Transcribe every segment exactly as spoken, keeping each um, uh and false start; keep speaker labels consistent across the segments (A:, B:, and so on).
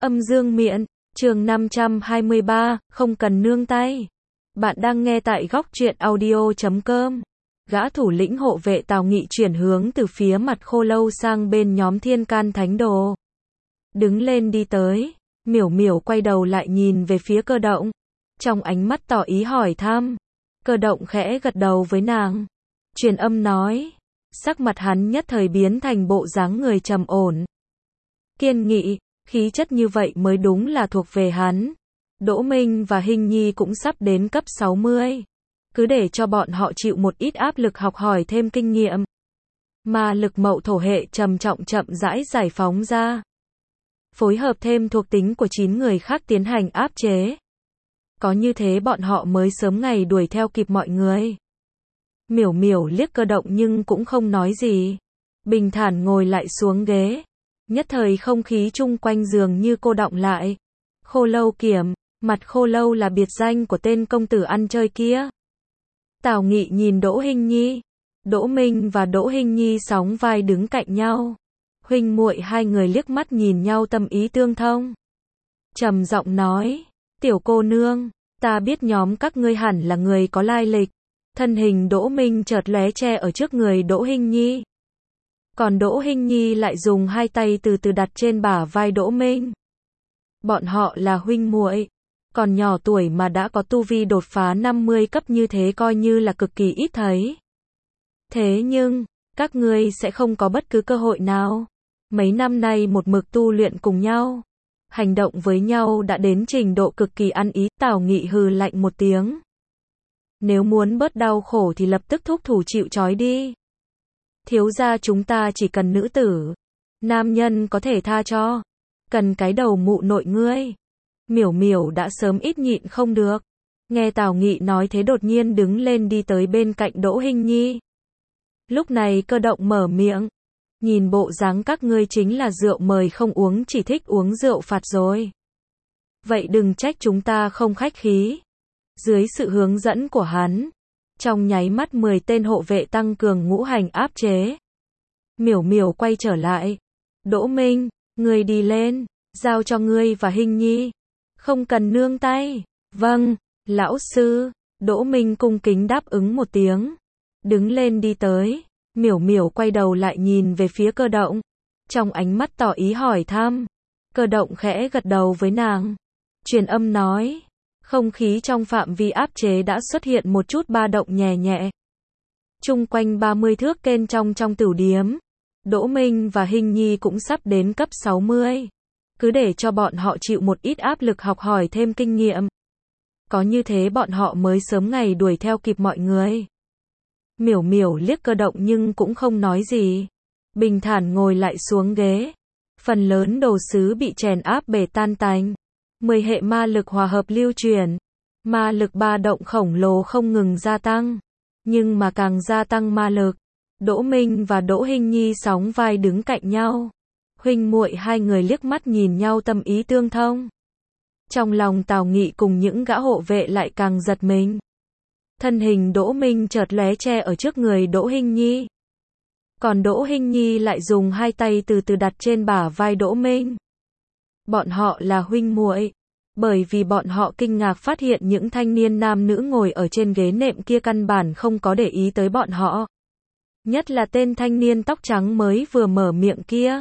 A: Âm dương miện, chương năm trăm hai mươi ba, không cần nương tay. Bạn đang nghe tại góc truyện audio chấm com. Gã thủ lĩnh hộ vệ Tào Nghị chuyển hướng từ phía mặt Khô Lâu sang bên nhóm Thiên Can Thánh Đồ. Đứng lên đi tới, Miểu Miểu quay đầu lại nhìn về phía Cơ Động. Trong ánh mắt tỏ ý hỏi thăm. Cơ Động khẽ gật đầu với nàng. Truyền âm nói. Sắc mặt hắn nhất thời biến thành bộ dáng người trầm ổn. Kiên nghị, khí chất như vậy mới đúng là thuộc về hắn. Đỗ Minh và Hinh Nhi cũng sắp đến cấp sáu mươi. Cứ để cho bọn họ chịu một ít áp lực học hỏi thêm kinh nghiệm. Mà lực mậu thổ hệ trầm trọng chậm rãi giải phóng ra. Phối hợp thêm thuộc tính của chín người khác tiến hành áp chế. Có như thế bọn họ mới sớm ngày đuổi theo kịp mọi người. Miểu Miểu liếc Cơ Động nhưng cũng không nói gì. Bình thản ngồi lại xuống ghế. Nhất thời không khí chung quanh dường như cô đọng lại. Khô Lâu Kiểm, mặt Khô Lâu là biệt danh của tên công tử ăn chơi kia. Tào Nghị nhìn Đỗ Hinh Nhi. Đỗ Minh và Đỗ Hinh Nhi sóng vai đứng cạnh nhau. Huynh muội hai người liếc mắt nhìn nhau tâm ý tương thông. Trầm giọng nói, tiểu cô nương, ta biết nhóm các ngươi hẳn là người có lai lịch. Thân hình Đỗ Minh chợt lóe che ở trước người Đỗ Hinh Nhi. Còn Đỗ Hinh Nhi lại dùng hai tay từ từ đặt trên bả vai Đỗ Minh. Bọn họ là huynh muội, còn nhỏ tuổi mà đã có tu vi đột phá năm mươi cấp như thế coi như là cực kỳ ít thấy. Thế nhưng, các ngươi sẽ không có bất cứ cơ hội nào. Mấy năm nay một mực tu luyện cùng nhau, hành động với nhau đã đến trình độ cực kỳ ăn ý. Tào Nghị hừ lạnh một tiếng. Nếu muốn bớt đau khổ thì lập tức thúc thủ chịu trói đi. Thiếu gia chúng ta chỉ cần nữ tử. Nam nhân có thể tha cho. Cần cái đầu mụ nội ngươi. Miểu Miểu đã sớm ít nhịn không được. Nghe Tào Nghị nói thế đột nhiên đứng lên đi tới bên cạnh Đỗ Hinh Nhi. Lúc này Cơ Động mở miệng. Nhìn bộ dáng các ngươi chính là rượu mời không uống chỉ thích uống rượu phạt rồi. Vậy đừng trách chúng ta không khách khí. Dưới sự hướng dẫn của hắn, trong nháy mắt mười tên hộ vệ tăng cường ngũ hành áp chế. Miểu Miểu quay trở lại. Đỗ Minh, ngươi đi lên, giao cho ngươi và Hinh Nhi. Không cần nương tay. Vâng, lão sư. Đỗ Minh cung kính đáp ứng một tiếng. Đứng lên đi tới. Miểu Miểu quay đầu lại nhìn về phía Cơ Động. Trong ánh mắt tỏ ý hỏi thăm. Cơ Động khẽ gật đầu với nàng. Truyền âm nói. Không khí trong phạm vi áp chế đã xuất hiện một chút ba động nhẹ nhẹ. Chung quanh ba mươi thước kênh trong trong tửu điếm. Đỗ Minh và Hinh Nhi cũng sắp đến cấp sáu mươi. Cứ để cho bọn họ chịu một ít áp lực học hỏi thêm kinh nghiệm. Có như thế bọn họ mới sớm ngày đuổi theo kịp mọi người. Miểu Miểu liếc Cơ Động nhưng cũng không nói gì. Bình thản ngồi lại xuống ghế. Phần lớn đồ sứ bị chèn áp bể tan tành. Mười hệ ma lực hòa hợp lưu truyền. Ma lực ba động khổng lồ không ngừng gia tăng. Nhưng mà càng gia tăng ma lực. Đỗ Minh và Đỗ Hinh Nhi sóng vai đứng cạnh nhau. Huynh muội hai người liếc mắt nhìn nhau tâm ý tương thông. Trong lòng Tào Nghị cùng những gã hộ vệ lại càng giật mình. Thân hình Đỗ Minh chợt lóe che ở trước người Đỗ Hinh Nhi. Còn Đỗ Hinh Nhi lại dùng hai tay từ từ đặt trên bả vai Đỗ Minh. Bọn họ là huynh muội, bởi vì bọn họ kinh ngạc phát hiện những thanh niên nam nữ ngồi ở trên ghế nệm kia căn bản không có để ý tới bọn họ. Nhất là tên thanh niên tóc trắng mới vừa mở miệng kia.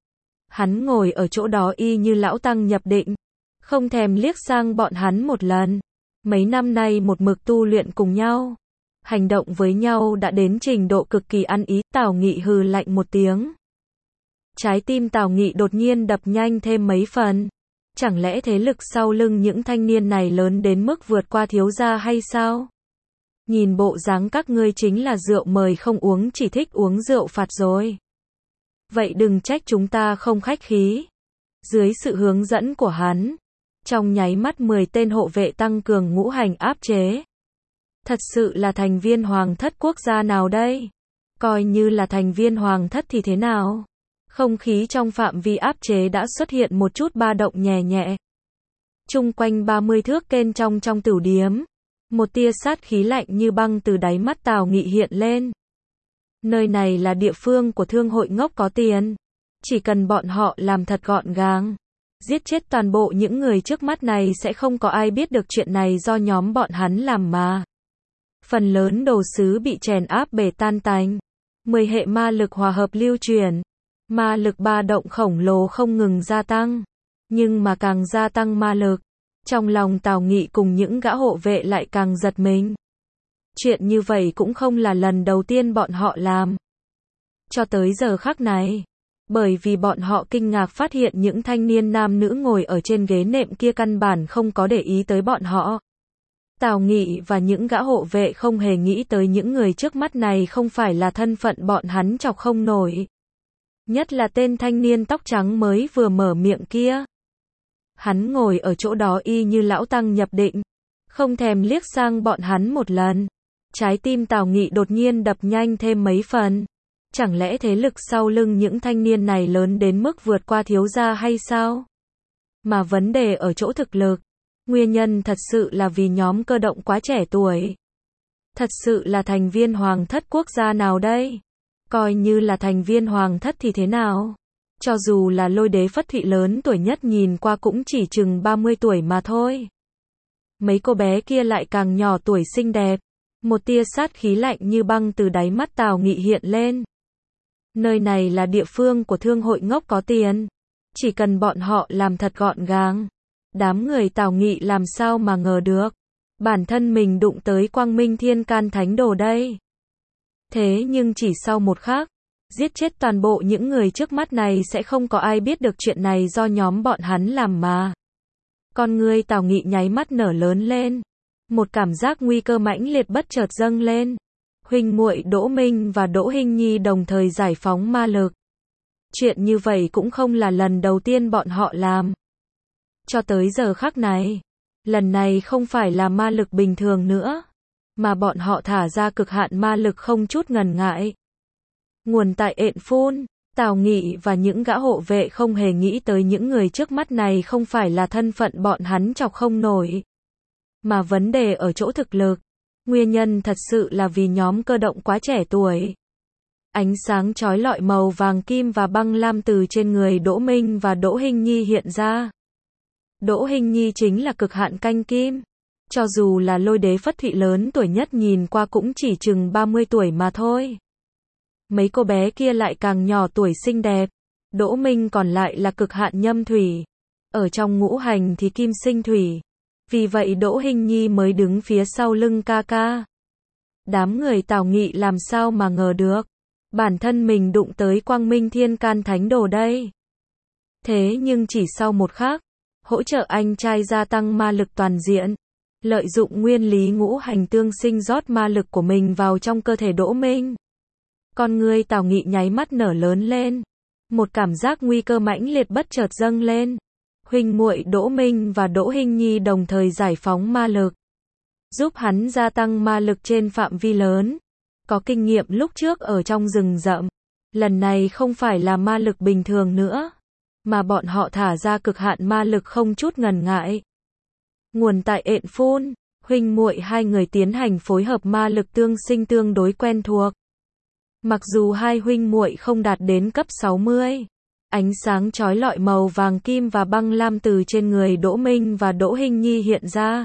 A: Hắn ngồi ở chỗ đó y như lão tăng nhập định, không thèm liếc sang bọn hắn một lần. Mấy năm nay một mực tu luyện cùng nhau, hành động với nhau đã đến trình độ cực kỳ ăn ý. Tào Nghị hừ lạnh một tiếng. Trái tim Tào Nghị đột nhiên đập nhanh thêm mấy phần. Chẳng lẽ thế lực sau lưng những thanh niên này lớn đến mức vượt qua thiếu gia hay sao? Nhìn bộ dáng các ngươi chính là rượu mời không uống chỉ thích uống rượu phạt rồi. Vậy đừng trách chúng ta không khách khí. Dưới sự hướng dẫn của hắn, trong nháy mắt mười tên hộ vệ tăng cường ngũ hành áp chế. Thật sự là thành viên hoàng thất quốc gia nào đây? Coi như là thành viên hoàng thất thì thế nào? Không khí trong phạm vi áp chế đã xuất hiện một chút ba động nhẹ nhẹ. Chung quanh ba mươi thước kênh trong trong tửu điếm. Một tia sát khí lạnh như băng từ đáy mắt Tào Nghị hiện lên. Nơi này là địa phương của thương hội ngốc có tiền. Chỉ cần bọn họ làm thật gọn gàng, Giết chết toàn bộ những người trước mắt này sẽ không có ai biết được chuyện này do nhóm bọn hắn làm mà. Phần lớn đồ sứ bị chèn áp bể tan tành. Mười hệ ma lực hòa hợp lưu truyền. Ma lực ba động khổng lồ không ngừng gia tăng. Nhưng mà càng gia tăng ma lực, trong lòng Tào Nghị cùng những gã hộ vệ lại càng giật mình. Chuyện như vậy cũng không là lần đầu tiên bọn họ làm. Cho tới giờ khắc này, bởi vì bọn họ kinh ngạc phát hiện những thanh niên nam nữ ngồi ở trên ghế nệm kia căn bản không có để ý tới bọn họ. Tào Nghị và những gã hộ vệ không hề nghĩ tới những người trước mắt này không phải là thân phận bọn hắn chọc không nổi. Nhất là tên thanh niên tóc trắng mới vừa mở miệng kia. Hắn ngồi ở chỗ đó y như lão tăng nhập định, không thèm liếc sang bọn hắn một lần. Trái tim Tào Nghị đột nhiên đập nhanh thêm mấy phần. Chẳng lẽ thế lực sau lưng những thanh niên này lớn đến mức vượt qua thiếu gia hay sao? Mà vấn đề ở chỗ thực lực. Nguyên nhân thật sự là vì nhóm cơ động quá trẻ tuổi. Thật sự là thành viên hoàng thất quốc gia nào đây? Coi như là thành viên hoàng thất thì thế nào? Cho dù là Lôi Đế Phất Thụy lớn tuổi nhất nhìn qua cũng chỉ chừng ba mươi tuổi mà thôi. Mấy cô bé kia lại càng nhỏ tuổi xinh đẹp. Một tia sát khí lạnh như băng từ đáy mắt Tào Nghị hiện lên. Nơi này là địa phương của thương hội ngốc có tiền. Chỉ cần bọn họ làm thật gọn gàng. Đám người Tào Nghị làm sao mà ngờ được. Bản thân mình đụng tới Quang Minh Thiên Can Thánh Đồ đây. Thế nhưng chỉ sau một khắc, giết chết toàn bộ những người trước mắt này sẽ không có ai biết được chuyện này do nhóm bọn hắn làm mà. Con người Tào Nghị nháy mắt nở lớn lên. Một cảm giác nguy cơ mãnh liệt bất chợt dâng lên. Huynh muội Đỗ Minh và Đỗ Hinh Nhi đồng thời giải phóng ma lực. Chuyện như vậy cũng không là lần đầu tiên bọn họ làm. Cho tới giờ khắc này, lần này không phải là ma lực bình thường nữa, mà bọn họ thả ra cực hạn ma lực không chút ngần ngại. Nguồn tại Ện Phun, Tào Nghị và những gã hộ vệ không hề nghĩ tới những người trước mắt này không phải là thân phận bọn hắn chọc không nổi. Mà vấn đề ở chỗ thực lực. Nguyên nhân thật sự là vì nhóm cơ động quá trẻ tuổi. Ánh sáng chói lọi màu vàng kim và băng lam từ trên người Đỗ Minh và Đỗ Hinh Nhi hiện ra. Đỗ Hinh Nhi chính là cực hạn canh kim. Cho dù là Lôi Đế Phất Thụy lớn tuổi nhất nhìn qua cũng chỉ chừng ba mươi tuổi mà thôi. Mấy cô bé kia lại càng nhỏ tuổi xinh đẹp. Đỗ Minh còn lại là cực hạn nhâm thủy. Ở trong ngũ hành thì kim sinh thủy. Vì vậy Đỗ Hinh Nhi mới đứng phía sau lưng ca ca. Đám người Tào Nghị làm sao mà ngờ được. Bản thân mình đụng tới Quang Minh Thiên Can Thánh Đồ đây. Thế nhưng chỉ sau một khắc, hỗ trợ anh trai gia tăng ma lực toàn diện. Lợi dụng nguyên lý ngũ hành tương sinh rót ma lực của mình vào trong cơ thể Đỗ Minh. Con người Tào Nghị nháy mắt nở lớn lên. Một cảm giác nguy cơ mãnh liệt bất chợt dâng lên. Huynh muội Đỗ Minh và Đỗ Hinh Nhi đồng thời giải phóng ma lực. Giúp hắn gia tăng ma lực trên phạm vi lớn. Có kinh nghiệm lúc trước ở trong rừng rậm. Lần này không phải là ma lực bình thường nữa. Mà bọn họ thả ra cực hạn ma lực không chút ngần ngại. Nguồn tại Ện Phun, huynh muội hai người tiến hành phối hợp ma lực tương sinh tương đối quen thuộc. Mặc dù hai huynh muội không đạt đến cấp sáu mươi. Ánh sáng chói lọi màu vàng kim và băng lam từ trên người Đỗ Minh và Đỗ Hinh Nhi hiện ra.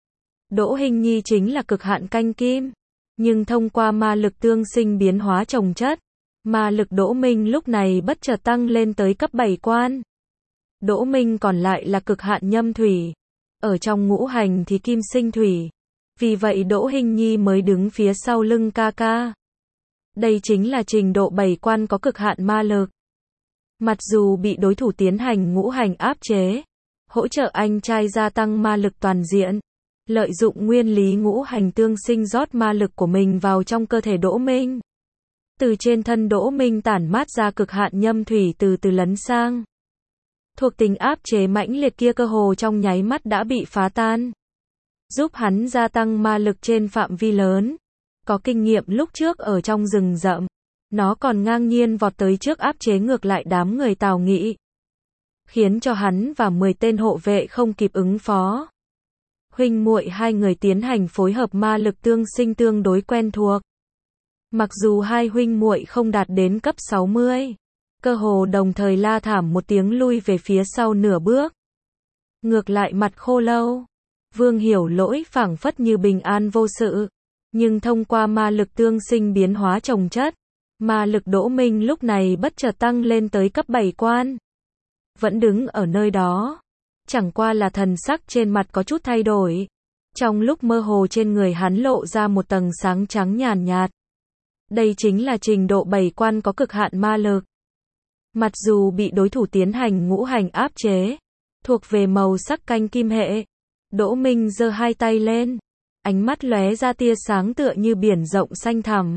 A: Đỗ Hinh Nhi chính là cực hạn canh kim. Nhưng thông qua ma lực tương sinh biến hóa chồng chất, ma lực Đỗ Minh lúc này bất chợt tăng lên tới cấp bảy quan. Đỗ Minh còn lại là cực hạn nhâm thủy. Ở trong ngũ hành thì kim sinh thủy. Vì vậy Đỗ Hinh Nhi mới đứng phía sau lưng ca ca. Đây chính là trình độ bảy quan có cực hạn ma lực. Mặc dù bị đối thủ tiến hành ngũ hành áp chế, hỗ trợ anh trai gia tăng ma lực toàn diện, lợi dụng nguyên lý ngũ hành tương sinh rót ma lực của mình vào trong cơ thể Đỗ Minh. Từ trên thân Đỗ Minh tản mát ra cực hạn nhâm thủy từ từ lấn sang. Thuộc tính áp chế mãnh liệt kia cơ hồ trong nháy mắt đã bị phá tan. Giúp hắn gia tăng ma lực trên phạm vi lớn. Có kinh nghiệm lúc trước ở trong rừng rậm. Nó còn ngang nhiên vọt tới trước áp chế ngược lại đám người Tào Nghị. Khiến cho hắn và mười tên hộ vệ không kịp ứng phó. Huynh muội hai người tiến hành phối hợp ma lực tương sinh tương đối quen thuộc. Mặc dù hai huynh muội không đạt đến cấp sáu mươi. cơ hồ đồng thời la thảm một tiếng lui về phía sau nửa bước. Ngược lại mặt Khô Lâu, Vương Hiểu Lỗi phảng phất như bình an vô sự, nhưng thông qua ma lực tương sinh biến hóa chồng chất, ma lực Đỗ Minh lúc này bất chợt tăng lên tới cấp bảy quan. Vẫn đứng ở nơi đó, chẳng qua là thần sắc trên mặt có chút thay đổi. Trong lúc mơ hồ trên người hắn lộ ra một tầng sáng trắng nhàn nhạt. Đây chính là trình độ bảy quan có cực hạn ma lực. Mặc dù bị đối thủ tiến hành ngũ hành áp chế, thuộc về màu sắc canh kim hệ, Đỗ Minh giơ hai tay lên, ánh mắt lóe ra tia sáng tựa như biển rộng xanh thẳm.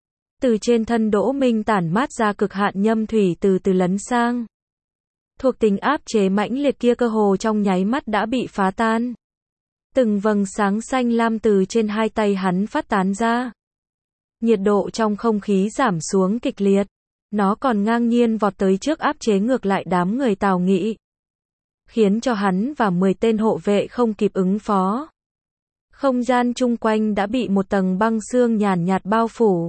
A: Từ trên thân Đỗ Minh tản mát ra cực hạn nhâm thủy từ từ lấn sang. Thuộc tính áp chế mãnh liệt kia cơ hồ trong nháy mắt đã bị phá tan. Từng vầng sáng xanh lam từ trên hai tay hắn phát tán ra. Nhiệt độ trong không khí giảm xuống kịch liệt. Nó còn ngang nhiên vọt tới trước áp chế ngược lại đám người Tào Nghị. Khiến cho hắn và mười tên hộ vệ không kịp ứng phó. Không gian chung quanh đã bị một tầng băng xương nhàn nhạt bao phủ.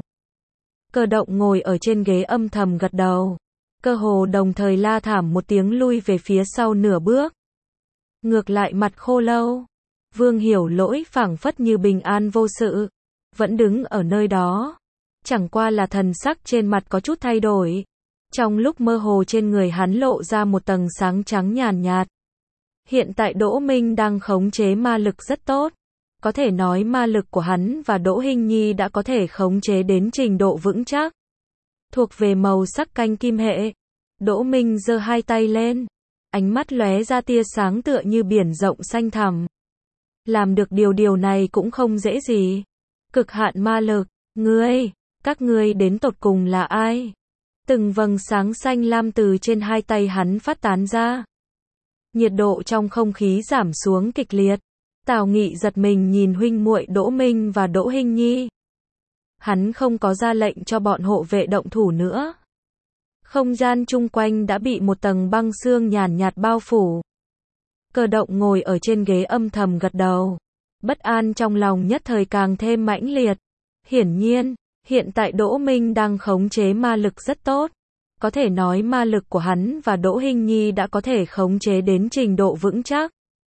A: Cơ Động ngồi ở trên ghế âm thầm gật đầu. Cơ hồ đồng thời la thảm một tiếng lui về phía sau nửa bước. Ngược lại mặt Khô Lâu, Vương Hiểu Lỗi phảng phất như bình an vô sự, vẫn đứng ở nơi đó. Chẳng qua là thần sắc trên mặt có chút thay đổi. Trong lúc mơ hồ trên người hắn lộ ra một tầng sáng trắng nhàn nhạt. Hiện tại Đỗ Minh đang khống chế ma lực rất tốt. Có thể nói ma lực của hắn và Đỗ Hinh Nhi đã có thể khống chế đến trình độ vững chắc. Thuộc về màu sắc canh kim hệ. Đỗ Minh giơ hai tay lên. Ánh mắt lóe ra tia sáng tựa như biển rộng xanh thẳm. Làm được điều điều này cũng không dễ gì. Cực hạn ma lực, ngươi, các ngươi đến tột cùng là ai? Từng vầng sáng xanh lam từ trên hai tay hắn phát tán ra. Nhiệt độ trong không khí giảm xuống kịch liệt. Tào Nghị giật mình nhìn huynh muội Đỗ Minh và Đỗ Hinh Nhi. Hắn không có ra lệnh cho bọn hộ vệ động thủ nữa. Không gian chung quanh đã bị một tầng băng xương nhàn nhạt bao phủ. Cơ Động ngồi ở trên ghế âm thầm gật đầu. Bất an trong lòng nhất thời càng thêm mãnh liệt. Hiển nhiên, hiện tại Đỗ Minh đang khống chế ma lực rất tốt. Có thể nói ma lực của hắn và Đỗ Hinh Nhi đã có thể khống chế đến trình độ vững chắc.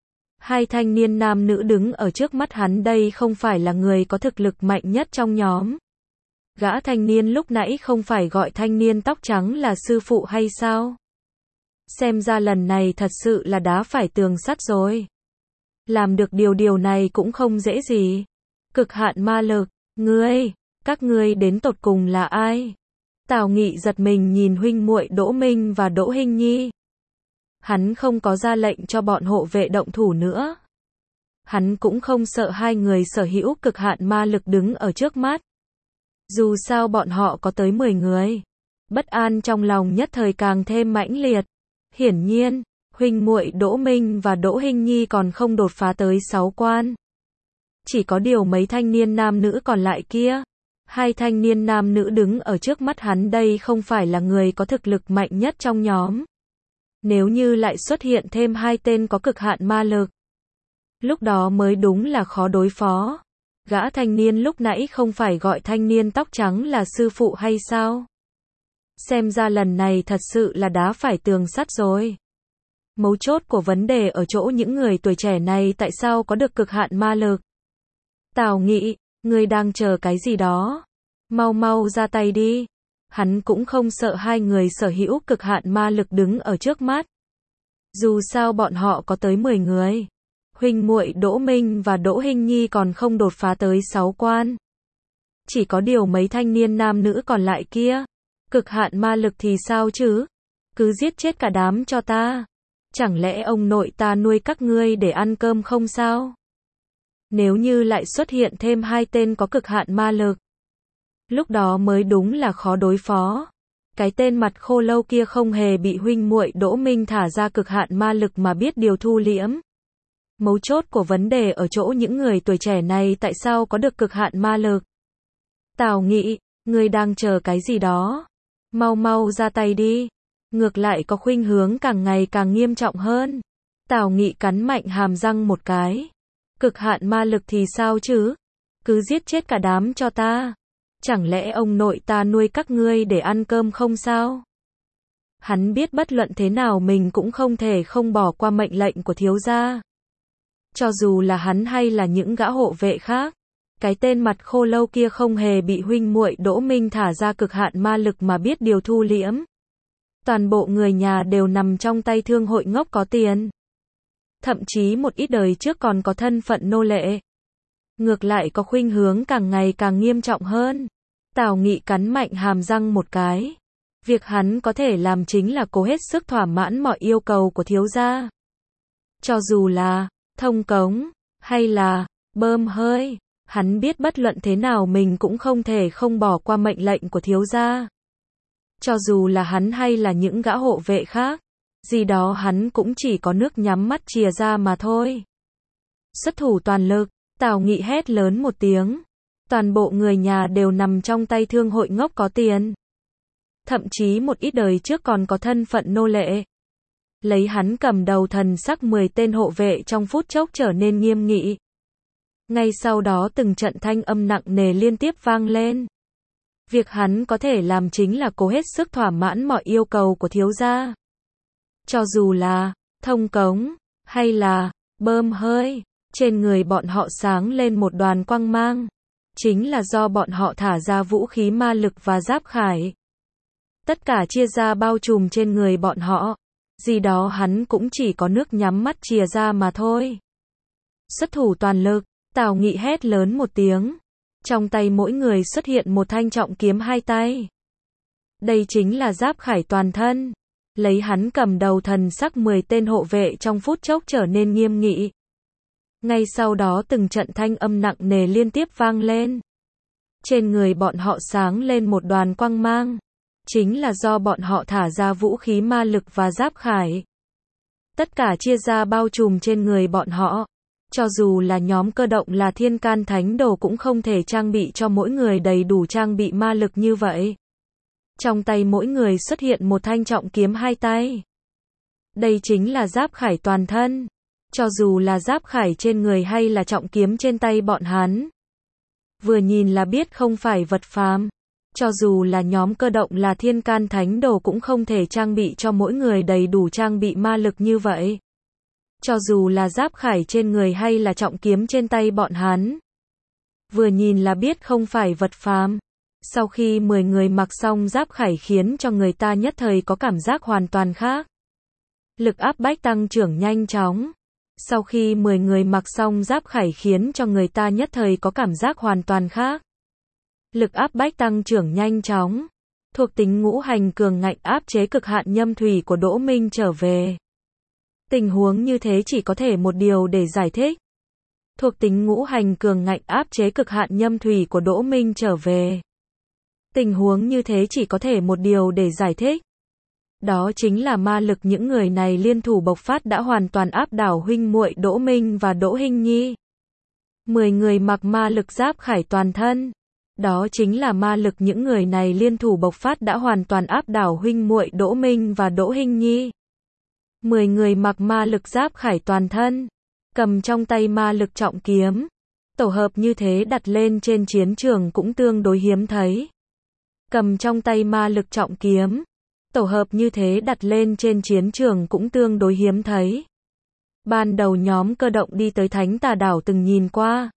A: Hai thanh niên nam nữ đứng ở trước mắt hắn đây không phải là người có thực lực mạnh nhất trong nhóm. Gã thanh niên lúc nãy không phải gọi thanh niên tóc trắng là sư phụ hay sao? Xem ra lần này thật sự là đá phải tường sắt rồi. Làm được điều điều này cũng không dễ gì. Cực hạn ma lực, ngươi, các ngươi đến tột cùng là ai? Tào Nghị giật mình nhìn huynh muội Đỗ Minh và Đỗ Hinh Nhi. Hắn không có ra lệnh cho bọn hộ vệ động thủ nữa. Hắn cũng không sợ hai người sở hữu cực hạn ma lực đứng ở trước mắt. Dù sao bọn họ có tới mười người. Bất an trong lòng nhất thời càng thêm mãnh liệt. Hiển nhiên, huynh muội Đỗ Minh và Đỗ Hinh Nhi còn không đột phá tới sáu quan. Chỉ có điều mấy thanh niên nam nữ còn lại kia. Hai thanh niên nam nữ đứng ở trước mắt hắn đây không phải là người có thực lực mạnh nhất trong nhóm. Nếu như lại xuất hiện thêm hai tên có cực hạn ma lực, lúc đó mới đúng là khó đối phó. Gã thanh niên lúc nãy không phải gọi thanh niên tóc trắng là sư phụ hay sao? Xem ra lần này thật sự là đá phải tường sắt rồi. Mấu chốt của vấn đề ở chỗ những người tuổi trẻ này tại sao có được cực hạn ma lực. Tào Nghị, ngươi đang chờ cái gì đó? Mau mau ra tay đi. Hắn cũng không sợ hai người sở hữu cực hạn ma lực đứng ở trước mắt. Dù sao bọn họ có tới mười người. Huynh muội Đỗ Minh và Đỗ Hinh Nhi còn không đột phá tới sáu quan. Chỉ có điều mấy thanh niên nam nữ còn lại kia. Cực hạn ma lực thì sao chứ? Cứ giết chết cả đám cho ta. Chẳng lẽ ông nội ta nuôi các ngươi để ăn cơm không sao? Nếu như lại xuất hiện thêm hai tên có cực hạn ma lực, lúc đó mới đúng là khó đối phó. Cái tên mặt Khô Lâu kia không hề bị huynh muội Đỗ Minh thả ra cực hạn ma lực mà biết điều thu liễm. Mấu chốt của vấn đề ở chỗ những người tuổi trẻ này tại sao có được cực hạn ma lực. Tào Nghị, ngươi đang chờ cái gì đó? Mau mau ra tay đi. Ngược lại có khuynh hướng càng ngày càng nghiêm trọng hơn. Tào Nghị cắn mạnh hàm răng một cái. Cực hạn ma lực thì sao chứ? Cứ giết chết cả đám cho ta. Chẳng lẽ ông nội ta nuôi các ngươi để ăn cơm không sao? Hắn biết bất luận thế nào mình cũng không thể không bỏ qua mệnh lệnh của thiếu gia. Cho dù là hắn hay là những gã hộ vệ khác. Cái tên mặt khô lâu kia không hề bị huynh muội Đỗ Minh thả ra cực hạn ma lực mà biết điều thu liễm. Toàn bộ người nhà đều nằm trong tay thương hội ngốc có tiền. Thậm chí một ít đời trước còn có thân phận nô lệ. Ngược lại có khuynh hướng càng ngày càng nghiêm trọng hơn. Tào Nghị cắn mạnh hàm răng một cái. Việc hắn có thể làm chính là cố hết sức thỏa mãn mọi yêu cầu của thiếu gia. Cho dù là thông cống, hay là bơm hơi, hắn biết bất luận thế nào mình cũng không thể không bỏ qua mệnh lệnh của thiếu gia. Cho dù là hắn hay là những gã hộ vệ khác, gì đó hắn cũng chỉ có nước nhắm mắt chìa ra mà thôi. Xuất thủ toàn lực, Tào Nghị hét lớn một tiếng. Toàn bộ người nhà đều nằm trong tay thương hội ngốc có tiền. Thậm chí một ít đời trước còn có thân phận nô lệ. Lấy hắn cầm đầu, thần sắc mười tên hộ vệ trong phút chốc trở nên nghiêm nghị. Ngay sau đó từng trận thanh âm nặng nề liên tiếp vang lên. Việc hắn có thể làm chính là cố hết sức thỏa mãn mọi yêu cầu của thiếu gia. Cho dù là thông cống, hay là bơm hơi, trên người bọn họ sáng lên một đoàn quang mang. Chính là do bọn họ thả ra vũ khí ma lực và giáp khải. Tất cả chia ra bao trùm trên người bọn họ. Gì đó hắn cũng chỉ có nước nhắm mắt chìa ra mà thôi. Xuất thủ toàn lực, Tào Nghị hét lớn một tiếng. Trong tay mỗi người xuất hiện một thanh trọng kiếm hai tay. Đây chính là giáp khải toàn thân. Lấy hắn cầm đầu, thần sắc mười tên hộ vệ trong phút chốc trở nên nghiêm nghị. Ngay sau đó từng trận thanh âm nặng nề liên tiếp vang lên. Trên người bọn họ sáng lên một đoàn quang mang. Chính là do bọn họ thả ra vũ khí ma lực và giáp khải. Tất cả chia ra bao trùm trên người bọn họ. Cho dù là nhóm cơ động là thiên can thánh đồ cũng không thể trang bị cho mỗi người đầy đủ trang bị ma lực như vậy. Trong tay mỗi người xuất hiện một thanh trọng kiếm hai tay. Đây chính là giáp khải toàn thân. Cho dù là giáp khải trên người hay là trọng kiếm trên tay bọn hắn, vừa nhìn là biết không phải vật phàm. Cho dù là nhóm cơ động là thiên can thánh đồ cũng không thể trang bị cho mỗi người đầy đủ trang bị ma lực như vậy. Cho dù là giáp khải trên người hay là trọng kiếm trên tay bọn hắn, vừa nhìn là biết không phải vật phàm. Sau khi mười người mặc xong giáp khải khiến cho người ta nhất thời có cảm giác hoàn toàn khác. Lực áp bách tăng trưởng nhanh chóng. Sau khi mười người mặc xong giáp khải khiến cho người ta nhất thời có cảm giác hoàn toàn khác. Lực áp bách tăng trưởng nhanh chóng. Thuộc tính ngũ hành cường ngạnh áp chế cực hạn nhâm thủy của Đỗ Minh trở về. Tình huống như thế chỉ có thể một điều để giải thích. Thuộc tính ngũ hành cường ngạnh áp chế cực hạn nhâm thủy của Đỗ Minh trở về. Tình huống như thế chỉ có thể một điều để giải thích. Đó chính là ma lực những người này liên thủ bộc phát đã hoàn toàn áp đảo huynh muội Đỗ Minh và Đỗ Hinh Nhi. Mười người mặc ma lực giáp khải toàn thân. Đó chính là ma lực những người này liên thủ bộc phát đã hoàn toàn áp đảo huynh muội Đỗ Minh và Đỗ Hinh Nhi. Mười người mặc ma lực giáp khải toàn thân, cầm trong tay ma lực trọng kiếm. Tổ hợp như thế đặt lên trên chiến trường cũng tương đối hiếm thấy. Cầm trong tay ma lực trọng kiếm. Tổ hợp như thế đặt lên trên chiến trường cũng tương đối hiếm thấy. Ban đầu nhóm cơ động đi tới Thánh Tà Đảo từng nhìn qua.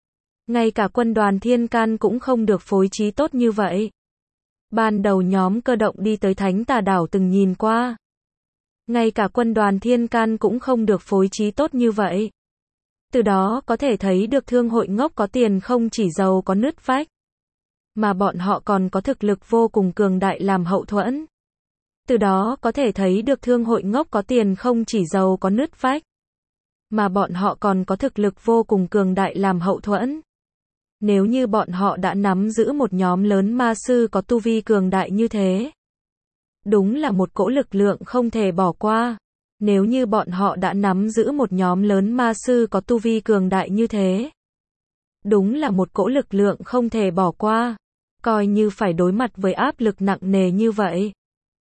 A: Ngay cả quân đoàn thiên can cũng không được phối trí tốt như vậy. Ban đầu nhóm cơ động đi tới Thánh Tà Đảo từng nhìn qua. Ngay cả quân đoàn thiên can cũng không được phối trí tốt như vậy. Từ đó có thể thấy được thương hội ngốc có tiền không chỉ giàu có nứt vách, mà bọn họ còn có thực lực vô cùng cường đại làm hậu thuẫn. Từ đó có thể thấy được thương hội ngốc có tiền không chỉ giàu có nứt vách, mà bọn họ còn có thực lực vô cùng cường đại làm hậu thuẫn. Nếu như bọn họ đã nắm giữ một nhóm lớn ma sư có tu vi cường đại như thế, đúng là một cỗ lực lượng không thể bỏ qua. Nếu như bọn họ đã nắm giữ một nhóm lớn ma sư có tu vi cường đại như thế, đúng là một cỗ lực lượng không thể bỏ qua. Coi như phải đối mặt với áp lực nặng nề như vậy,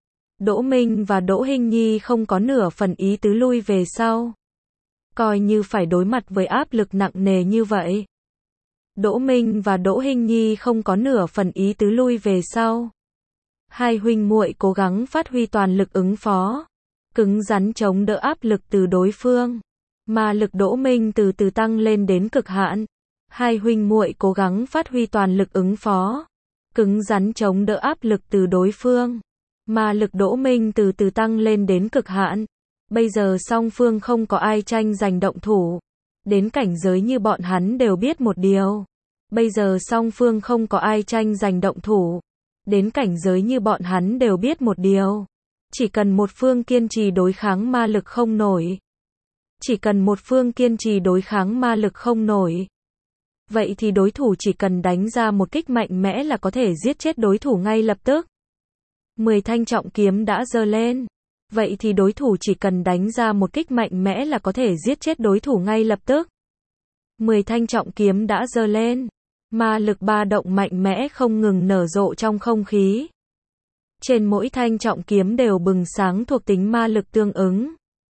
A: Đỗ Minh và Đỗ Hinh Nhi không có nửa phần ý tứ lui về sau. Coi như phải đối mặt với áp lực nặng nề như vậy, Đỗ Minh và Đỗ Hinh Nhi không có nửa phần ý tứ lui về sau. Hai huynh muội cố gắng phát huy toàn lực ứng phó, cứng rắn chống đỡ áp lực từ đối phương. Ma lực Đỗ Minh từ từ tăng lên đến cực hạn. Hai huynh muội cố gắng phát huy toàn lực ứng phó, cứng rắn chống đỡ áp lực từ đối phương. Ma lực Đỗ Minh từ từ tăng lên đến cực hạn. Bây giờ song phương không có ai tranh giành động thủ. Đến cảnh giới như bọn hắn đều biết một điều. Bây giờ song phương không có ai tranh giành động thủ. Đến cảnh giới như bọn hắn đều biết một điều. Chỉ cần một phương kiên trì đối kháng ma lực không nổi. Chỉ cần một phương kiên trì đối kháng ma lực không nổi. Vậy thì đối thủ chỉ cần đánh ra một kích mạnh mẽ là có thể giết chết đối thủ ngay lập tức. Mười thanh trọng kiếm đã giơ lên. Vậy thì đối thủ chỉ cần đánh ra một kích mạnh mẽ là có thể giết chết đối thủ ngay lập tức. Mười thanh trọng kiếm đã giơ lên. Ma lực ba động mạnh mẽ không ngừng nở rộ trong không khí. Trên mỗi thanh trọng kiếm đều bừng sáng thuộc tính ma lực tương ứng.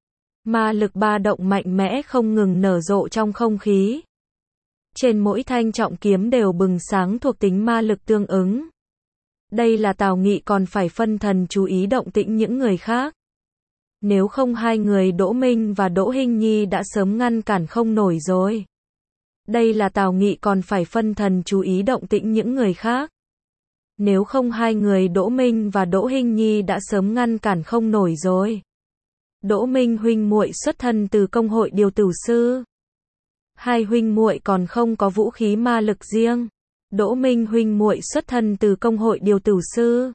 A: Ma lực ba động mạnh mẽ không ngừng nở rộ trong không khí. Trên mỗi thanh trọng kiếm đều bừng sáng thuộc tính ma lực tương ứng. Đây là Tào Nghị còn phải phân thần chú ý động tĩnh những người khác. Nếu không hai người Đỗ Minh và Đỗ Hinh Nhi đã sớm ngăn cản không nổi rồi. Đây là Tào Nghị còn phải phân thần chú ý động tĩnh những người khác. Nếu không hai người Đỗ Minh và Đỗ Hinh Nhi đã sớm ngăn cản không nổi rồi. Đỗ Minh huynh muội xuất thân từ công hội điều tử sư. Hai huynh muội còn không có vũ khí ma lực riêng. Đỗ Minh huynh muội xuất thân từ công hội điều tử sư.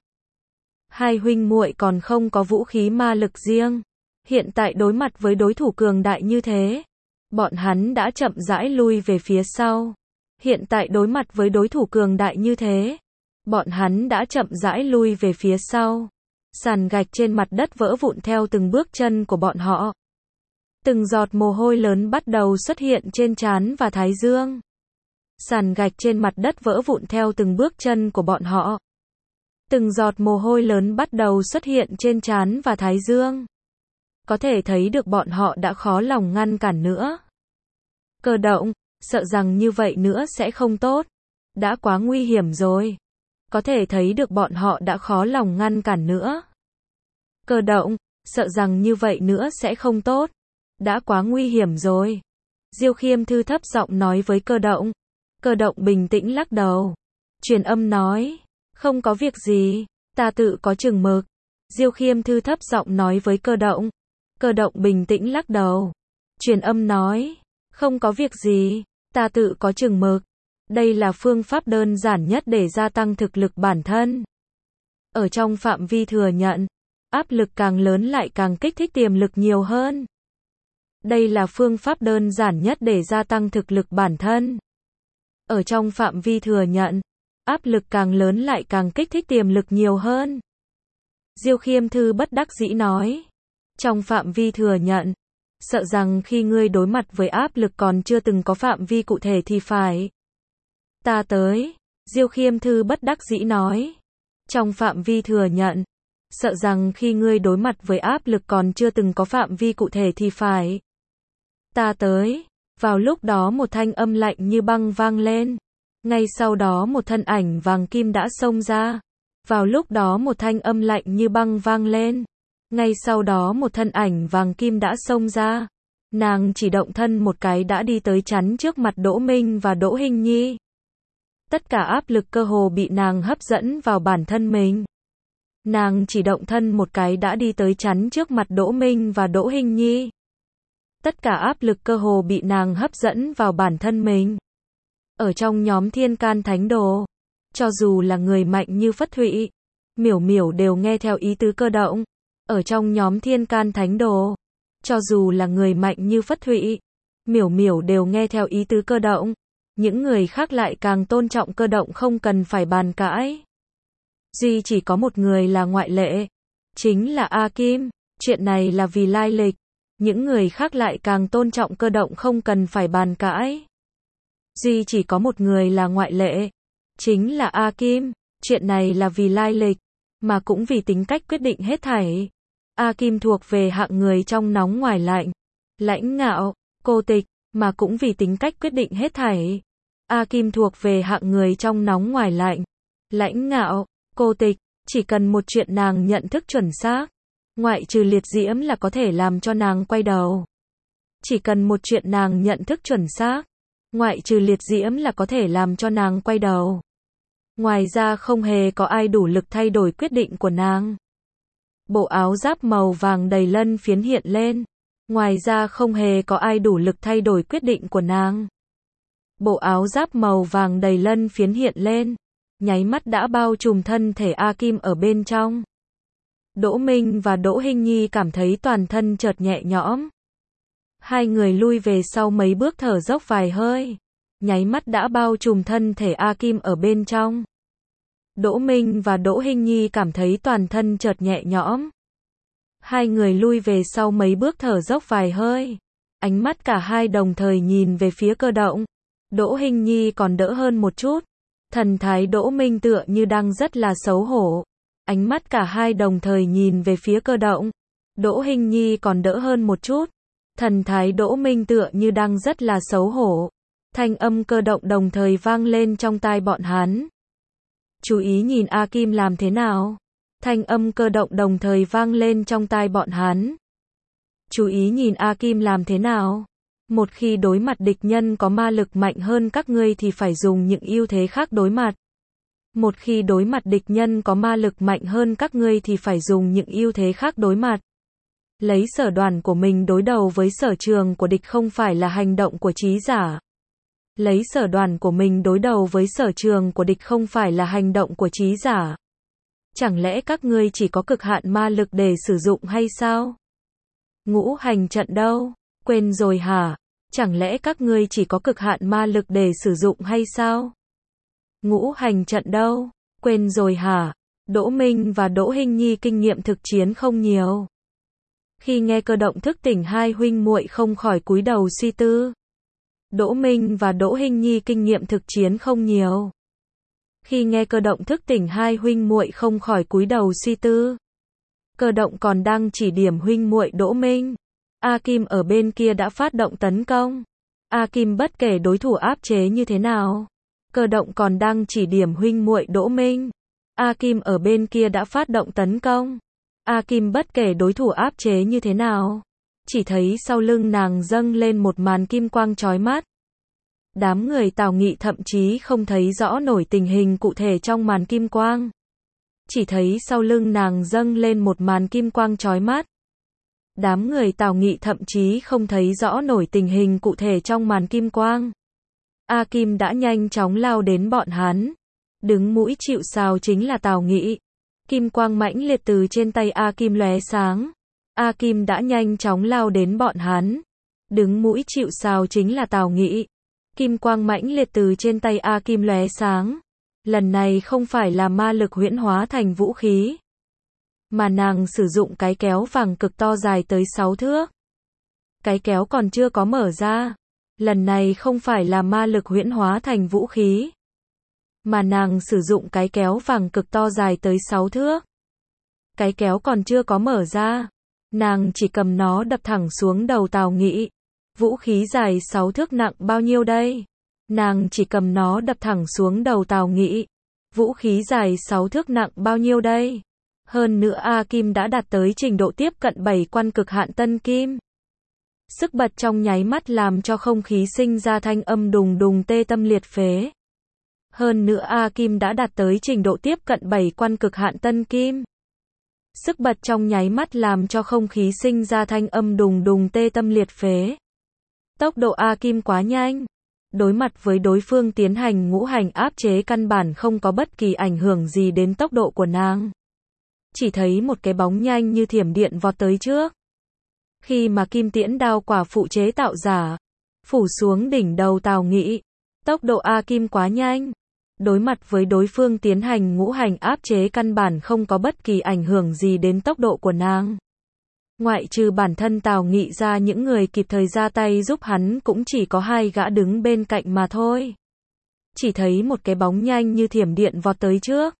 A: Hai huynh muội còn không có vũ khí ma lực riêng. Hiện tại đối mặt với đối thủ cường đại như thế, bọn hắn đã chậm rãi lui về phía sau. Hiện tại đối mặt với đối thủ cường đại như thế, bọn hắn đã chậm rãi lui về phía sau. Sàn gạch trên mặt đất vỡ vụn theo từng bước chân của bọn họ. Từng giọt mồ hôi lớn bắt đầu xuất hiện trên trán và thái dương. Sàn gạch trên mặt đất vỡ vụn theo từng bước chân của bọn họ. Từng giọt mồ hôi lớn bắt đầu xuất hiện trên trán và thái dương. Có thể thấy được bọn họ đã khó lòng ngăn cản nữa. Cơ động, sợ rằng như vậy nữa sẽ không tốt. Đã quá nguy hiểm rồi. Có thể thấy được bọn họ đã khó lòng ngăn cản nữa. Cơ động, sợ rằng như vậy nữa sẽ không tốt. Đã quá nguy hiểm rồi. Diêu Khiêm Thư thấp giọng nói với Cơ động. Cơ động bình tĩnh lắc đầu. Truyền âm nói. Không có việc gì. Ta tự có chừng mực. Diêu Khiêm Thư thấp giọng nói với Cơ động. Cơ động bình tĩnh lắc đầu. Truyền âm nói. Không có việc gì. Ta tự có chừng mực. Đây là phương pháp đơn giản nhất để gia tăng thực lực bản thân. Ở trong phạm vi thừa nhận, áp lực càng lớn lại càng kích thích tiềm lực nhiều hơn. Đây là phương pháp đơn giản nhất để gia tăng thực lực bản thân. Ở trong phạm vi thừa nhận, áp lực càng lớn lại càng kích thích tiềm lực nhiều hơn. Diêu Khiêm Thư bất đắc dĩ nói. Trong phạm vi thừa nhận, sợ rằng khi ngươi đối mặt với áp lực còn chưa từng có phạm vi cụ thể thì phải. Ta tới. Diêu Khiêm Thư bất đắc dĩ nói. Trong phạm vi thừa nhận, sợ rằng khi ngươi đối mặt với áp lực còn chưa từng có phạm vi cụ thể thì phải. Ta tới. Vào lúc đó một thanh âm lạnh như băng vang lên. Ngay sau đó một thân ảnh vàng kim đã xông ra. Vào lúc đó một thanh âm lạnh như băng vang lên. Ngay sau đó một thân ảnh vàng kim đã xông ra. Nàng chỉ động thân một cái đã đi tới chắn trước mặt Đỗ Minh và Đỗ Hinh Nhi. Tất cả áp lực cơ hồ bị nàng hấp dẫn vào bản thân mình. Nàng chỉ động thân một cái đã đi tới chắn trước mặt Đỗ Minh và Đỗ Hinh Nhi. Tất cả áp lực cơ hồ bị nàng hấp dẫn vào bản thân mình. Ở trong nhóm Thiên Can Thánh Đồ, cho dù là người mạnh như Phất Thụy, Miểu Miểu đều nghe theo ý tứ Cơ động. Ở trong nhóm Thiên Can Thánh Đồ, cho dù là người mạnh như Phất Thụy, Miểu Miểu đều nghe theo ý tứ Cơ động. Những người khác lại càng tôn trọng Cơ động không cần phải bàn cãi. Duy chỉ có một người là ngoại lệ, chính là A Kim. Chuyện này là vì lai lịch. Những người khác lại càng tôn trọng Cơ động không cần phải bàn cãi. Duy chỉ có một người là ngoại lệ, chính là A Kim. Chuyện này là vì lai lịch, mà cũng vì tính cách quyết định hết thảy. A Kim thuộc về hạng người trong nóng ngoài lạnh, lãnh ngạo, cô tịch, mà cũng vì tính cách quyết định hết thảy. A Kim thuộc về hạng người trong nóng ngoài lạnh, lãnh ngạo, cô tịch, Chỉ cần một chuyện nàng nhận thức chuẩn xác, ngoại trừ liệt diễm là có thể làm cho nàng quay đầu. Chỉ cần một chuyện nàng nhận thức chuẩn xác, ngoại trừ liệt diễm là có thể làm cho nàng quay đầu. Ngoài ra không hề có ai đủ lực thay đổi quyết định của nàng. Bộ áo giáp màu vàng đầy lân phiến hiện lên. Ngoài ra không hề có ai đủ lực thay đổi quyết định của nàng. Bộ áo giáp màu vàng đầy lân phiến hiện lên, nháy mắt đã bao trùm thân thể A Kim ở bên trong. Đỗ Minh và Đỗ Hinh Nhi cảm thấy toàn thân chợt nhẹ nhõm. Hai người lui về sau mấy bước thở dốc vài hơi, nháy mắt đã bao trùm thân thể A Kim ở bên trong. Đỗ Minh và Đỗ Hinh Nhi cảm thấy toàn thân chợt nhẹ nhõm. Hai người lui về sau mấy bước thở dốc vài hơi, ánh mắt cả hai đồng thời nhìn về phía Cơ Động. Đỗ Hinh Nhi còn đỡ hơn một chút, thần thái Đỗ Minh tựa như đang rất là xấu hổ. Ánh mắt cả hai đồng thời nhìn về phía Cơ Động. Đỗ Hinh Nhi còn đỡ hơn một chút, thần thái Đỗ Minh tựa như đang rất là xấu hổ. Thanh âm Cơ Động đồng thời vang lên trong tai bọn hắn. Chú ý nhìn A Kim làm thế nào. Thanh âm Cơ Động đồng thời vang lên trong tai bọn hắn. Chú ý nhìn A Kim làm thế nào. Một khi đối mặt địch nhân có ma lực mạnh hơn các ngươi thì phải dùng những ưu thế khác đối mặt. Một khi đối mặt địch nhân có ma lực mạnh hơn các ngươi thì phải dùng những ưu thế khác đối mặt. Lấy sở đoàn của mình đối đầu với sở trường của địch không phải là hành động của trí giả. Lấy sở đoàn của mình đối đầu với sở trường của địch không phải là hành động của trí giả. Chẳng lẽ các ngươi chỉ có cực hạn ma lực để sử dụng hay sao? Ngũ hành trận đâu? Quên rồi hả? Chẳng lẽ các ngươi chỉ có cực hạn ma lực để sử dụng hay sao? Ngũ hành trận đâu? Quên rồi hả? Đỗ Minh và Đỗ Hinh Nhi kinh nghiệm thực chiến không nhiều. Khi nghe Cơ Động thức tỉnh, hai huynh muội không khỏi cúi đầu suy tư. Đỗ Minh và Đỗ Hinh Nhi kinh nghiệm thực chiến không nhiều. Khi nghe Cơ Động thức tỉnh, hai huynh muội không khỏi cúi đầu suy tư. Cơ Động còn đang chỉ điểm huynh muội Đỗ Minh. A Kim ở bên kia đã phát động tấn công. A Kim bất kể đối thủ áp chế như thế nào. Cơ Động còn đang chỉ điểm huynh muội Đỗ Minh. A Kim ở bên kia đã phát động tấn công. A Kim bất kể đối thủ áp chế như thế nào. Chỉ thấy sau lưng nàng dâng lên một màn kim quang chói mắt. Đám người Tào Nghị thậm chí không thấy rõ nổi tình hình cụ thể trong màn kim quang. Chỉ thấy sau lưng nàng dâng lên một màn kim quang chói mắt. Đám người Tào Nghị thậm chí không thấy rõ nổi tình hình cụ thể trong màn kim quang. A Kim đã nhanh chóng lao đến bọn hắn. Đứng mũi chịu sào chính là Tào Nghị. Kim quang mãnh liệt từ trên tay A Kim lóe sáng. A Kim đã nhanh chóng lao đến bọn hắn. Đứng mũi chịu sào chính là Tào Nghị. Kim quang mãnh liệt từ trên tay A Kim lóe sáng. Lần này không phải là ma lực huyễn hóa thành vũ khí, mà nàng sử dụng cái kéo vàng cực to dài tới sáu thước. Cái kéo còn chưa có mở ra. Lần này không phải là ma lực huyễn hóa thành vũ khí, mà nàng sử dụng cái kéo vàng cực to dài tới sáu thước. Cái kéo còn chưa có mở ra. Nàng chỉ cầm nó đập thẳng xuống đầu Tào Nghị. Vũ khí dài sáu thước nặng bao nhiêu đây? Nàng chỉ cầm nó đập thẳng xuống đầu Tào Nghị. Vũ khí dài sáu thước nặng bao nhiêu đây? Hơn nữa A Kim đã đạt tới trình độ tiếp cận bảy quan cực hạn tân kim. Sức bật trong nháy mắt làm cho không khí sinh ra thanh âm đùng đùng tê tâm liệt phế. Hơn nữa A Kim đã đạt tới trình độ tiếp cận bảy quan cực hạn tân kim. Sức bật trong nháy mắt làm cho không khí sinh ra thanh âm đùng đùng tê tâm liệt phế. Tốc độ A Kim quá nhanh. Đối mặt với đối phương tiến hành ngũ hành áp chế căn bản không có bất kỳ ảnh hưởng gì đến tốc độ của nàng. Chỉ thấy một cái bóng nhanh như thiểm điện vọt tới trước. Khi mà kim tiễn đao quả phụ chế tạo giả phủ xuống đỉnh đầu Tào Nghị. Tốc độ A Kim quá nhanh. Đối mặt với đối phương tiến hành ngũ hành áp chế căn bản không có bất kỳ ảnh hưởng gì đến tốc độ của nàng. Ngoại trừ bản thân Tào Nghị ra, những người kịp thời ra tay giúp hắn cũng chỉ có hai gã đứng bên cạnh mà thôi. Chỉ thấy một cái bóng nhanh như thiểm điện vọt tới trước.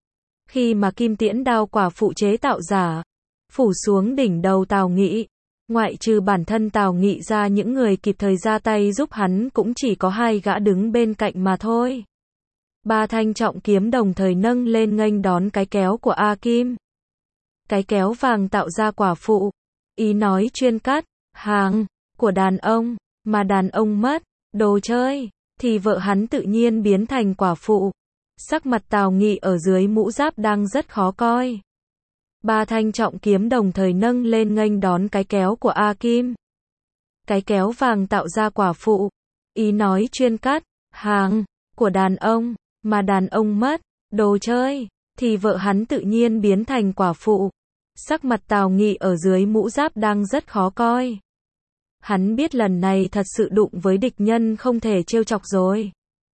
A: Khi mà kim tiễn đao quả phụ chế tạo giả phủ xuống đỉnh đầu Tào Nghị. Ngoại trừ bản thân Tào Nghị ra, những người kịp thời ra tay giúp hắn cũng chỉ có hai gã đứng bên cạnh mà thôi. Ba thanh trọng kiếm đồng thời nâng lên nghênh đón cái kéo của A Kim. Cái kéo vàng tạo ra quả phụ, ý nói chuyên cắt hàng của đàn ông, mà đàn ông mất đồ chơi thì vợ hắn tự nhiên biến thành quả phụ. Sắc mặt Tào Nghị ở dưới mũ giáp đang rất khó coi. Ba thanh trọng kiếm đồng thời nâng lên nghênh đón cái kéo của A Kim. Cái kéo vàng tạo ra quả phụ, ý nói chuyên cắt hàng của đàn ông, mà đàn ông mất đồ chơi thì vợ hắn tự nhiên biến thành quả phụ. Sắc mặt Tào Nghị ở dưới mũ giáp đang rất khó coi. Hắn biết lần này thật sự đụng với địch nhân không thể trêu chọc rồi.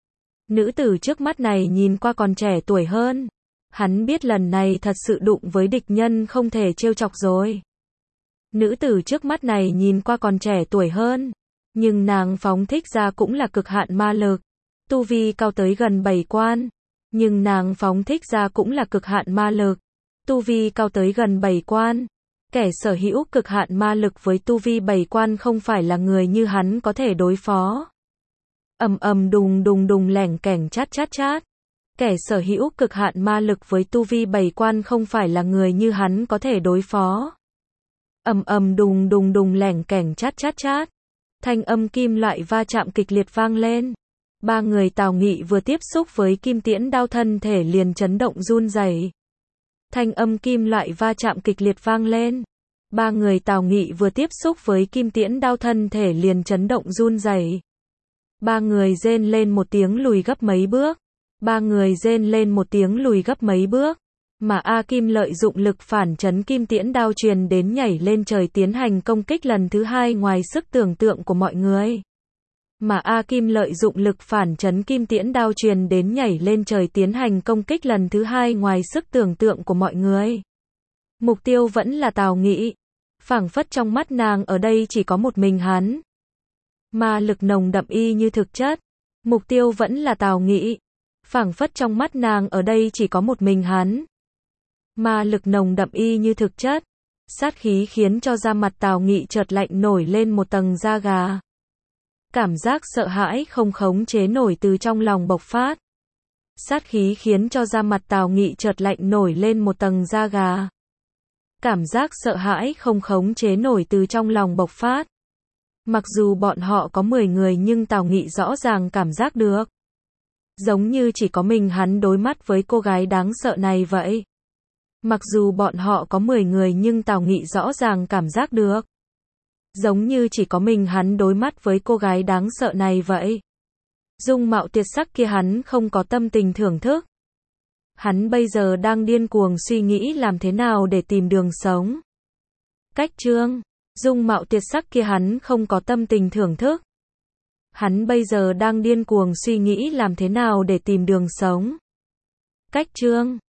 A: Nữ tử trước mắt này nhìn qua còn trẻ tuổi hơn. Hắn biết lần này thật sự đụng với địch nhân không thể trêu chọc rồi. Nữ tử trước mắt này nhìn qua còn trẻ tuổi hơn, nhưng nàng phóng thích ra cũng là cực hạn ma lực. Tu vi cao tới gần bảy quan, nhưng nàng phóng thích ra cũng là cực hạn ma lực. Tu vi cao tới gần bảy quan. Kẻ sở hữu cực hạn ma lực với tu vi bảy quan không phải là người như hắn có thể đối phó. Ầm ầm đùng đùng đùng lẻng kẻng chát chát chát. Kẻ sở hữu cực hạn ma lực với tu vi bảy quan không phải là người như hắn có thể đối phó. Ầm ầm đùng đùng đùng lẻng kẻng chát chát chát. Thanh âm kim loại va chạm kịch liệt vang lên. Ba người Tào Nghị vừa tiếp xúc với kim tiễn đao thân thể liền chấn động run rẩy. Thanh âm kim loại va chạm kịch liệt vang lên. Ba người Tào Nghị vừa tiếp xúc với kim tiễn đao thân thể liền chấn động run rẩy. Ba người rên lên một tiếng lùi gấp mấy bước. Ba người rên lên một tiếng lùi gấp mấy bước. Mà A Kim lợi dụng lực phản chấn kim tiễn đao truyền đến nhảy lên trời tiến hành công kích lần thứ hai ngoài sức tưởng tượng của mọi người. Mà A Kim lợi dụng lực phản chấn kim tiễn đao truyền đến nhảy lên trời tiến hành công kích lần thứ hai ngoài sức tưởng tượng của mọi người. Mục tiêu vẫn là Tào Nghị. Phảng phất trong mắt nàng ở đây chỉ có một mình hắn. Ma lực nồng đậm y như thực chất. Mục tiêu vẫn là Tào Nghị. Phảng phất trong mắt nàng ở đây chỉ có một mình hắn. Ma lực nồng đậm y như thực chất. Sát khí khiến cho da mặt Tào Nghị chợt lạnh nổi lên một tầng da gà. Cảm giác sợ hãi không khống chế nổi từ trong lòng bộc phát. Sát khí khiến cho da mặt Tào Nghị chợt lạnh nổi lên một tầng da gà. Cảm giác sợ hãi không khống chế nổi từ trong lòng bộc phát. Mặc dù bọn họ có mười người nhưng Tào Nghị rõ ràng cảm giác được. Giống như chỉ có mình hắn đối mắt với cô gái đáng sợ này vậy. Mặc dù bọn họ có mười người nhưng Tào Nghị rõ ràng cảm giác được. Giống như chỉ có mình hắn đối mắt với cô gái đáng sợ này vậy. Dung mạo tuyệt sắc kia hắn không có tâm tình thưởng thức. Hắn bây giờ đang điên cuồng suy nghĩ làm thế nào để tìm đường sống. Cách chương. Dung mạo tuyệt sắc kia hắn không có tâm tình thưởng thức. Hắn bây giờ đang điên cuồng suy nghĩ làm thế nào để tìm đường sống. Cách chương.